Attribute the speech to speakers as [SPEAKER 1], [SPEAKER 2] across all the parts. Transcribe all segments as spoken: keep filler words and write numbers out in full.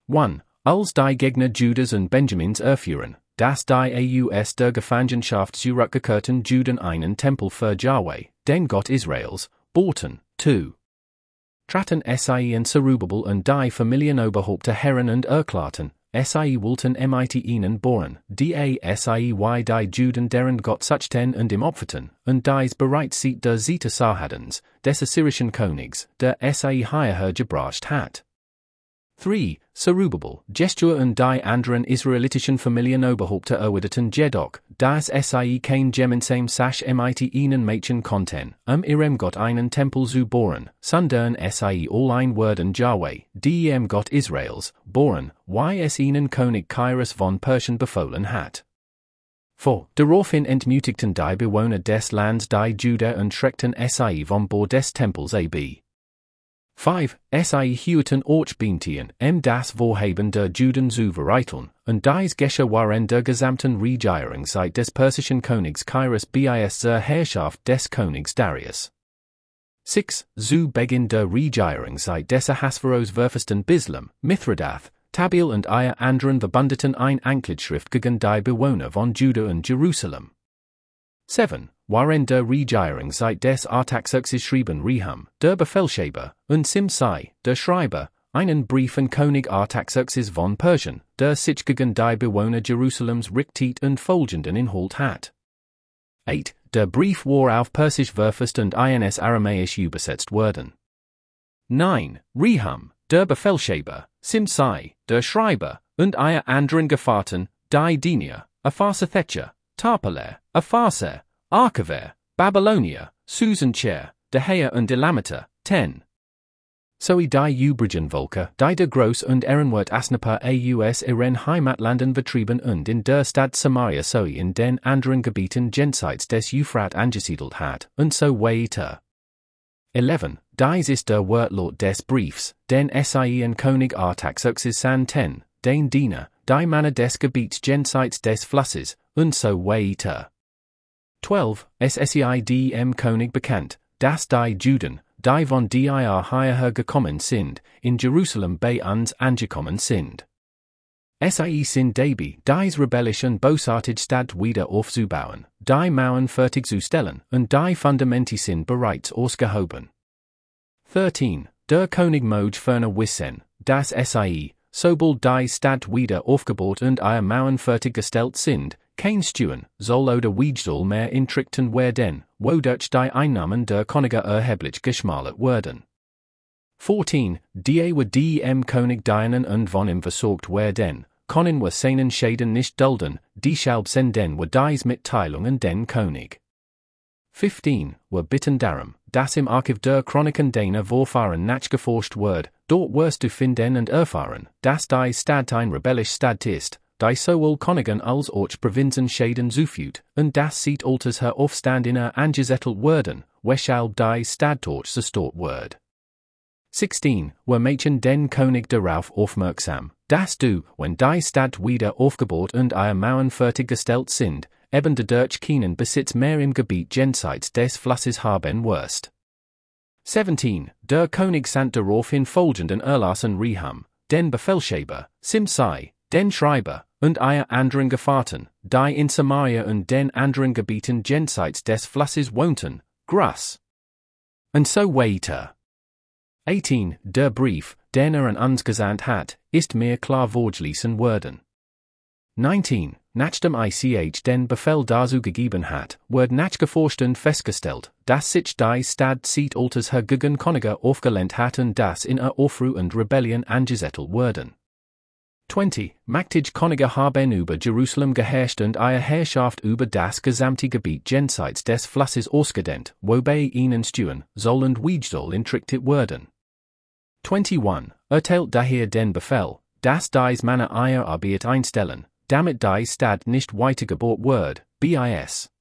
[SPEAKER 1] one. Als die Gegner Judas und Benjamins erführen, das die Aus der Gefangenschaft zurückgekehrten Juden einen Tempel für Yahweh, den Gott Israels, bauten. two. Traten sie und Zerubbabel und die Familienoberhäupter Herren und erklärten, sie wollten mit ihnen bohren, die sie die Juden deren Gott suchten und im Opferten, und dies bereits seit der Siete Sarhadens, des assyrischen Königs, der sie hierher gebracht hat. three. Zerubbabel, Gestur und die anderen israelitischen Familienoberhäupter erwiderten jedoch, dass sie kein gemeinsam Sach mit ihnen machen konnten, um ihrem Gott einen Tempel zu bohren, sondern sie all ein werden Yahweh, dem Gott Israels, bohren, wie es ihnen König Cyrus von Persien befohlen hat. four. Daraufhin entmutigten die Bewohner des Lands die Juda und schreckten sie vom Bor des Tempels ab. five. Sie hüten Orchbeintien, um das Vorhaben der Juden zu vereiteln, und dies geschah während der gesamten Regierungszeit des persischen Königs Cyrus bis zur Herrschaft des Königs Darius. six. Zu Beginn der Regierungszeit des Ahasveros verfassten Bislam, Mithridath, Tabeel und ihr anderen Verbündeten ein Anklageschrift gegen die Bewohner von Juda und Jerusalem. seven. Während der Regierungszeit des Artaxerxes schrieben Rehum, der Befehlshaber, und Simsai, der Schreiber, einen Brief an König Artaxerxes von Persien, der sich gegen die Bewohner Jerusalems richtet und folgenden Inhalt hat. eight. Der Brief war auf Persisch verfasst und ins Aramäisch übersetzt worden. nine. Rehum, der Befehlshaber, Simsai, der Schreiber, und ihr anderen Gefährten, die Dinier, Apharsathecher, Tarpaler, Apharser, Archiver, Babylonia, Susancher, Dehea und Elameter. ten. Sowie die übrigen Volker, die der Groß und Ehrenwert Asnapa aus ihren Heimatlanden vertrieben und in der Stadt Samaria sowie in den anderen Gebieten jenseits des Euphrat angesiedelt hat, und so weiter. eleven. Dies ist der Wortlaut des Briefs, den sie an König Artaxerxes sandten, den Diener, die Männer des Gebiets jenseits des Flusses, und so weiter. twelve. Es sei dem König bekannt, dass die Juden, die von dir hierher gekommen sind, in Jerusalem bei uns angekommen sind. Sie sind dabei, dies rebellisch und bösartig Stadt wieder aufzubauen, die Mauern fertig zu stellen, und die Fundamente sind bereits ausgehoben. thirteen. Der König möge ferner wissen, dass sie, sobald die Stadt wieder aufgebaut und ihr Mauern fertiggestellt sind, kein Stuen, soll oder Wiedsdal mehr intrickten werden, wodurch die Einnahmen der Könige erheblich geschmälert werden. fourteen. Die wir dem König dienen und von ihm versorgt werden, können wir seinen Schäden nicht dulden, deshalb senden wir dies Mitteilungen den König. fifteen. Wir bitten darum, dass im Archiv der Chroniken deiner Vorfahren nachgeforscht wird, dort wirst du finden und erfahren, dass die Stadt ein rebellisch Stadt ist, die sowohl Königen als auch Provinzen Schäden zufügt, und das sieht alters her Aufstand in er angezettelt werden, weshalb die Stadt dort zerstört wird. sixteen. Wir machen den König darauf aufmerksam, dass du, wenn die Stadt wieder aufgebaut und ihr Mauern fertiggestellt sind, eben dadurch keinen Besitz mehr im Gebiet jenseits des Flusses haben wirst. seventeen. Der König sandt daraufhin folgenden Erlassen Rehum, den Befehlshaber, Simsai, den Schreiber, und ihr anderen Gefährten, die in Samaria und den anderen Gebieten jenseits des Flusses wohnten, Grass. Und so weiter. eighteen. Der Brief, den er an uns gesandt hat, ist mir klar vorgelesen worden. nineteen. Nachdem ich den Befehl dazu gegeben hat, wird nachgeforscht und festgestellt, dass sich die Stadt seit alters her gegen Könige aufgelehnt hat und das in er Aufruhr und Rebellion angezettelt werden. twenty. Mächtige Könige haben über Jerusalem geherrscht und ihre Herrschaft über das gesamte Gebiet jenseits des Flusses ausgedehnt, wobei ihnen Stuen, soll und Wiedsdal intriktet werden. twenty-one. Erteilt daher den Befehl, dass dies Männer ihre Arbeit einstellen, damit die Stadt nicht weitergebaut wird, bis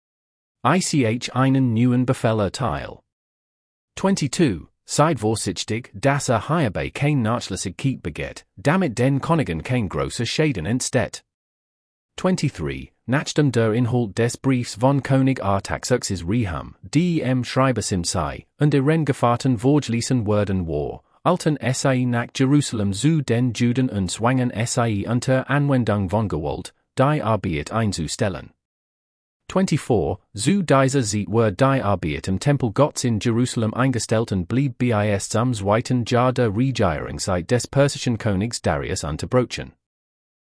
[SPEAKER 1] ich einen neuen Befehl erteile. twenty-two. Seid vorsichtig, dass er hierbei kein Nachlässigkeit begeht, damit den Königen kein großer Schäden entsteht. twenty-three. Nachdem der Inhalt des Briefs von König Artaxerxes Rehum, dem Schreiber Simsai, und ihren Gefährten vorgelesen worden war, Alten sei nach Jerusalem zu den Juden und zwangen sei unter Anwendung von Gewalt, die Arbeit einzustellen. twenty-four Zu dieser Zeit were die Arbeit im Tempel Gottes in Jerusalem eingestellt und blieb bis zum zweiten Jahr der Regierungszeit des persischen Königs Darius unterbrochen.